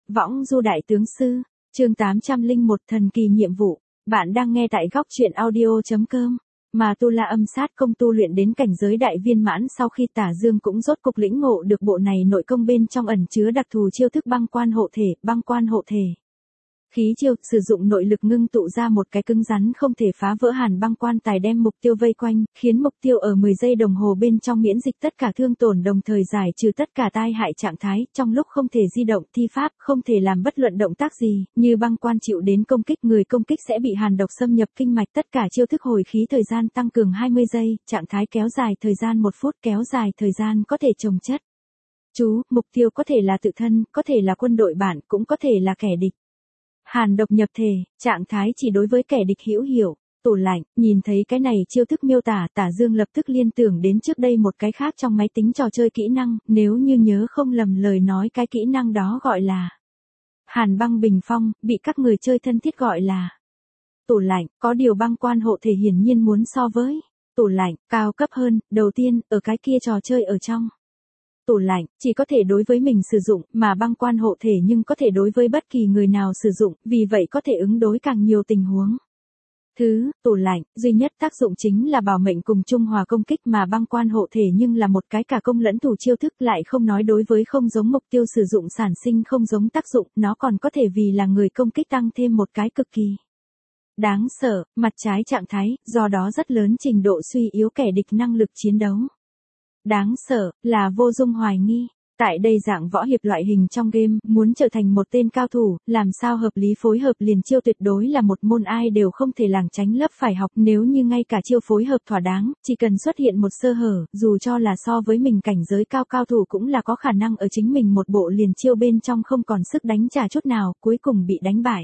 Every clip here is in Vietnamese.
Võng du đại tướng sư, chương 801 thần kỳ nhiệm vụ. Bạn đang nghe tại góc truyện audio.com. Mà Tu La âm sát công tu luyện đến cảnh giới đại viên mãn sau khi Tả Dương cũng rốt cục lĩnh ngộ được bộ này nội công bên trong ẩn chứa đặc thù chiêu thức băng quan hộ thể, băng quan hộ thể. Khí chiêu, sử dụng nội lực ngưng tụ ra một cái cứng rắn không thể phá vỡ hàn băng quan tài đem mục tiêu vây quanh, khiến mục tiêu ở 10 giây đồng hồ bên trong miễn dịch tất cả thương tổn đồng thời giải trừ tất cả tai hại trạng thái, trong lúc không thể di động thi pháp, không thể làm bất luận động tác gì, như băng quan chịu đến công kích người công kích sẽ bị hàn độc xâm nhập kinh mạch, tất cả chiêu thức hồi khí thời gian tăng cường 20 giây, trạng thái kéo dài thời gian 1 phút, kéo dài thời gian có thể chồng chất. Chú, mục tiêu có thể là tự thân, có thể là quân đội bạn, cũng có thể là kẻ địch. Hàn độc nhập thể, trạng thái chỉ đối với kẻ địch hữu hiệu. Tủ lạnh, nhìn thấy cái này chiêu thức miêu tả, Tả Dương lập tức liên tưởng đến trước đây một cái khác trong máy tính trò chơi kỹ năng, nếu như nhớ không lầm lời nói cái kỹ năng đó gọi là Hàn băng bình phong, bị các người chơi thân thiết gọi là tủ lạnh, có điều băng quan hộ thể hiển nhiên muốn so với tủ lạnh cao cấp hơn, đầu tiên, ở cái kia trò chơi ở trong. Tủ lạnh, chỉ có thể đối với mình sử dụng, mà băng quan hộ thể nhưng có thể đối với bất kỳ người nào sử dụng, vì vậy có thể ứng đối càng nhiều tình huống. Tủ lạnh, duy nhất tác dụng chính là bảo mệnh cùng trung hòa công kích mà băng quan hộ thể nhưng là một cái cả công lẫn thủ chiêu thức lại không nói đối với không giống mục tiêu sử dụng sản sinh không giống tác dụng, nó còn có thể vì là người công kích tăng thêm một cái cực kỳ đáng sợ, mặt trái trạng thái, do đó rất lớn trình độ suy yếu kẻ địch năng lực chiến đấu. Đáng sợ, là vô dung hoài nghi. Tại đây dạng võ hiệp loại hình trong game, muốn trở thành một tên cao thủ, làm sao hợp lý phối hợp liền chiêu tuyệt đối là một môn ai đều không thể lảng tránh lớp phải học, nếu như ngay cả chiêu phối hợp thỏa đáng, chỉ cần xuất hiện một sơ hở, dù cho là so với mình cảnh giới cao cao thủ cũng là có khả năng ở chính mình một bộ liền chiêu bên trong không còn sức đánh trả chút nào, cuối cùng bị đánh bại.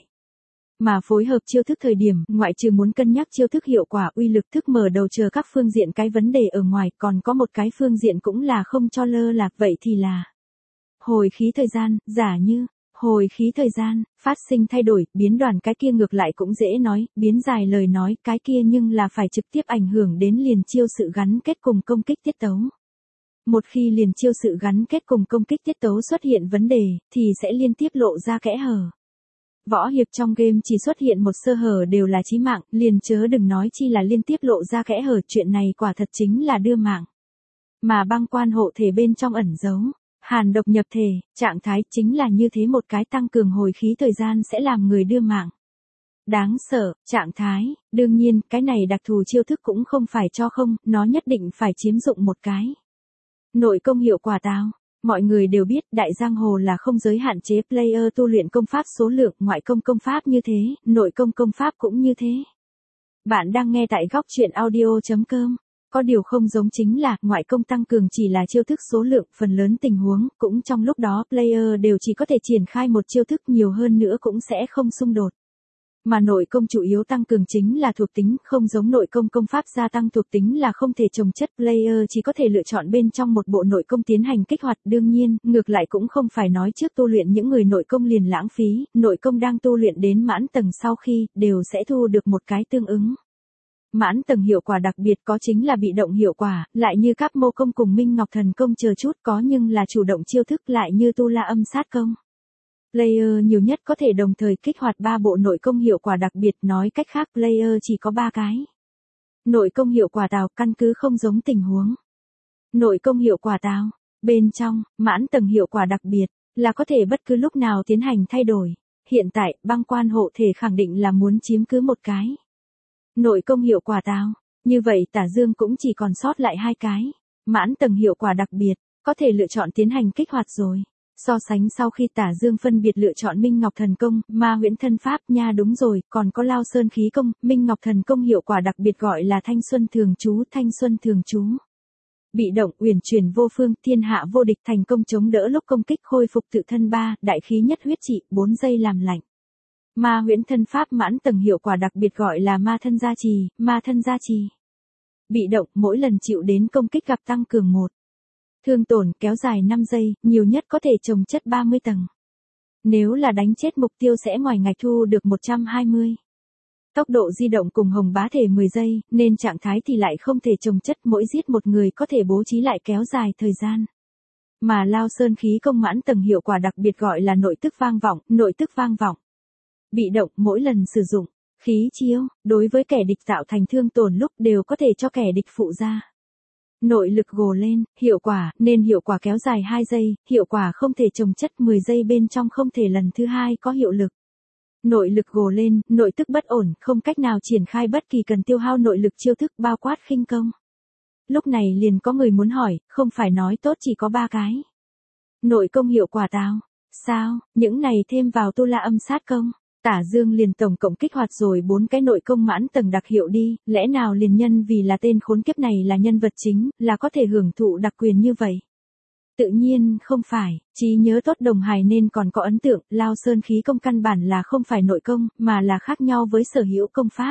Mà phối hợp chiêu thức thời điểm, ngoại trừ muốn cân nhắc chiêu thức hiệu quả uy lực thức mở đầu chờ các phương diện cái vấn đề ở ngoài, còn có một cái phương diện cũng là không cho lơ lạc, vậy thì là hồi khí thời gian, giả như hồi khí thời gian, phát sinh thay đổi, biến đoàn cái kia ngược lại cũng dễ nói, biến dài lời nói cái kia nhưng là phải trực tiếp ảnh hưởng đến liền chiêu sự gắn kết cùng công kích tiết tấu. Một khi liền chiêu sự gắn kết cùng công kích tiết tấu xuất hiện vấn đề, thì sẽ liên tiếp lộ ra kẽ hở. Võ hiệp trong game chỉ xuất hiện một sơ hở đều là chí mạng, liền chớ đừng nói chi là liên tiếp lộ ra kẽ hở, chuyện này quả thật chính là đưa mạng. Mà băng quan hộ thể bên trong ẩn giấu hàn độc nhập thể, trạng thái chính là như thế một cái tăng cường hồi khí thời gian sẽ làm người đưa mạng. Đáng sợ, trạng thái, đương nhiên, cái này đặc thù chiêu thức cũng không phải cho không, nó nhất định phải chiếm dụng một cái nội công hiệu quả tao. Mọi người đều biết đại giang hồ là không giới hạn chế player tu luyện công pháp số lượng, ngoại công công pháp như thế, nội công công pháp cũng như thế. Bạn đang nghe tại góc truyện audio.com. Có điều không giống chính là, ngoại công tăng cường chỉ là chiêu thức số lượng, phần lớn tình huống, cũng trong lúc đó player đều chỉ có thể triển khai một chiêu thức, nhiều hơn nữa cũng sẽ không xung đột. Mà nội công chủ yếu tăng cường chính là thuộc tính, không giống nội công công pháp gia tăng thuộc tính là không thể chồng chất, player chỉ có thể lựa chọn bên trong một bộ nội công tiến hành kích hoạt, đương nhiên, ngược lại cũng không phải nói trước tu luyện những người nội công liền lãng phí, nội công đang tu luyện đến mãn tầng sau khi, đều sẽ thu được một cái tương ứng. Mãn tầng hiệu quả đặc biệt có chính là bị động hiệu quả, lại như các mô công cùng Minh Ngọc Thần công chờ chút có nhưng là chủ động chiêu thức lại như Tu La âm sát công. Player nhiều nhất có thể đồng thời kích hoạt 3 bộ nội công hiệu quả đặc biệt, nói cách khác player chỉ có 3 cái nội công hiệu quả tào, căn cứ không giống tình huống. Nội công hiệu quả tào, bên trong, mãn tầng hiệu quả đặc biệt, là có thể bất cứ lúc nào tiến hành thay đổi. Hiện tại, băng quan hộ thể khẳng định là muốn chiếm cứ một cái nội công hiệu quả tào, như vậy Tả Dương cũng chỉ còn sót lại 2 cái mãn tầng hiệu quả đặc biệt, có thể lựa chọn tiến hành kích hoạt rồi. So sánh sau khi Tả Dương phân biệt lựa chọn Minh Ngọc Thần công, Ma Huyễn Thân Pháp, nha đúng rồi, còn có Lao Sơn Khí công, Minh Ngọc Thần công hiệu quả đặc biệt gọi là Thanh Xuân Thường Trú, Thanh Xuân Thường Trú. Bị động, uyển chuyển vô phương, thiên hạ vô địch, thành công chống đỡ lúc công kích, khôi phục tự thân 3, đại khí nhất huyết trị, 4 giây làm lạnh. Ma Huyễn Thân Pháp mãn tầng hiệu quả đặc biệt gọi là Ma Thân Gia Trì, Ma Thân Gia Trì. Bị động, mỗi lần chịu đến công kích gặp tăng cường 1. Thương tổn kéo dài 5 giây, nhiều nhất có thể chồng chất 30 tầng. Nếu là đánh chết mục tiêu sẽ ngoài ngạch thu được 120. Tốc độ di động cùng hồng bá thể 10 giây, nên trạng thái thì lại không thể chồng chất, mỗi giết một người có thể bố trí lại kéo dài thời gian. Mà Lao Sơn khí công mãn tầng hiệu quả đặc biệt gọi là nội tức vang vọng. Bị động mỗi lần sử dụng, khí chiếu, đối với kẻ địch tạo thành thương tổn lúc đều có thể cho kẻ địch phụ ra. Nội lực gồ lên, hiệu quả, nên hiệu quả kéo dài 2 giây, hiệu quả không thể chồng chất 10 giây bên trong không thể lần thứ hai có hiệu lực. Nội lực gồ lên, nội tức bất ổn, không cách nào triển khai bất kỳ cần tiêu hao nội lực chiêu thức bao quát khinh công. Lúc này liền có người muốn hỏi, không phải nói tốt chỉ có 3 cái. Nội công hiệu quả tao, sao, những này thêm vào tu la âm sát công. Tả Dương liền tổng cộng kích hoạt rồi 4 cái nội công mãn tầng đặc hiệu đi, lẽ nào liền nhân vì là tên khốn kiếp này là nhân vật chính, là có thể hưởng thụ đặc quyền như vậy. Tự nhiên không phải, trí nhớ tốt đồng hài nên còn có ấn tượng, Lao Sơn khí công căn bản là không phải nội công, mà là khác nhau với sở hữu công pháp.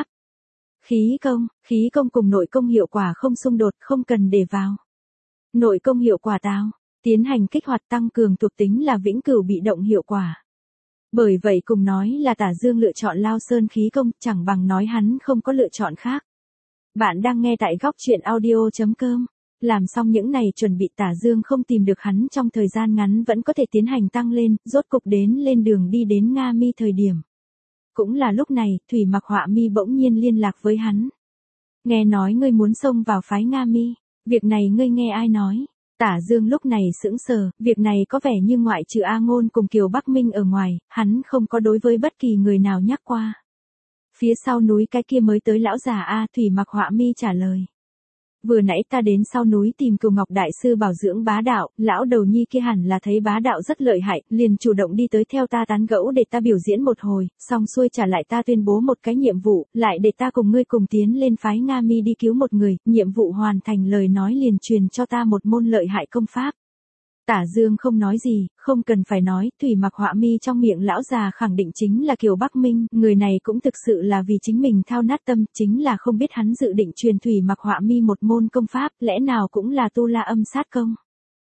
Khí công cùng nội công hiệu quả không xung đột, không cần để vào. Nội công hiệu quả tao, tiến hành kích hoạt tăng cường thuộc tính là vĩnh cửu bị động hiệu quả. Bởi vậy cùng nói là Tả Dương lựa chọn Lao Sơn khí công, chẳng bằng nói hắn không có lựa chọn khác. Bạn đang nghe tại góc truyện audio.com. Làm xong những này chuẩn bị Tả Dương không tìm được hắn trong thời gian ngắn vẫn có thể tiến hành tăng lên, rốt cục đến lên đường đi đến Nga Mi thời điểm. Cũng là lúc này, Thủy Mặc Họa Mi bỗng nhiên liên lạc với hắn. Nghe nói ngươi muốn xông vào phái Nga Mi, việc này ngươi nghe ai nói? Tả Dương lúc này sững sờ, việc này có vẻ như ngoại trừ A Ngôn cùng Kiều Bắc Minh ở ngoài, hắn không có đối với bất kỳ người nào nhắc qua. Phía sau núi cái kia mới tới lão già A, Thủy Mặc Họa Mi trả lời. Vừa nãy ta đến sau núi tìm Cửu Ngọc Đại Sư bảo dưỡng Bá Đạo, lão đầu nhi kia hẳn là thấy Bá Đạo rất lợi hại, liền chủ động đi tới theo ta tán gẫu để ta biểu diễn một hồi, xong xuôi trả lại ta tuyên bố một cái nhiệm vụ, lại để ta cùng ngươi cùng tiến lên phái Nga Mi đi cứu một người, nhiệm vụ hoàn thành lời nói liền truyền cho ta một môn lợi hại công pháp. Tả Dương không nói gì, không cần phải nói, Thủy Mặc Họa Mi trong miệng lão già khẳng định chính là Kiều Bắc Minh, người này cũng thực sự là vì chính mình thao nát tâm, chính là không biết hắn dự định truyền Thủy Mặc Họa Mi một môn công pháp, lẽ nào cũng là tu la âm sát công.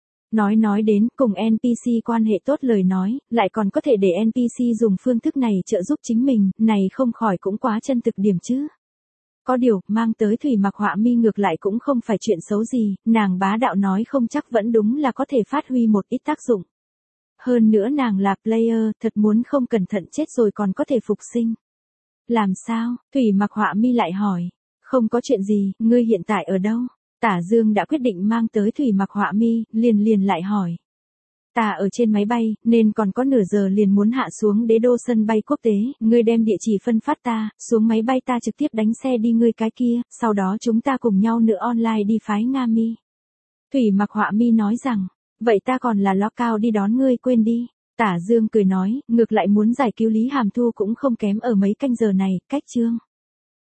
Nói đến, cùng NPC quan hệ tốt lời nói, lại còn có thể để NPC dùng phương thức này trợ giúp chính mình, này không khỏi cũng quá chân thực điểm chứ. Có điều, mang tới Thủy Mặc Họa Mi ngược lại cũng không phải chuyện xấu gì, nàng Bá Đạo nói không chắc vẫn đúng là có thể phát huy một ít tác dụng. Hơn nữa nàng là player, thật muốn không cẩn thận chết rồi còn có thể phục sinh. Làm sao? Thủy Mặc Họa Mi lại hỏi. Không có chuyện gì, ngươi hiện tại ở đâu? Tả Dương đã quyết định mang tới Thủy Mặc Họa Mi, liền lại hỏi. Ta ở trên máy bay, nên còn có nửa giờ liền muốn hạ xuống Đế Đô sân bay quốc tế, ngươi đem địa chỉ phân phát ta, xuống máy bay ta trực tiếp đánh xe đi ngươi cái kia, sau đó chúng ta cùng nhau nữa online đi phái Nga Mi. Thủy Mặc Họa Mi nói rằng, vậy ta còn là ló cao đi đón ngươi quên đi. Tả Dương cười nói, ngược lại muốn giải cứu Lý Hàm Thu cũng không kém ở mấy canh giờ này, cách chương.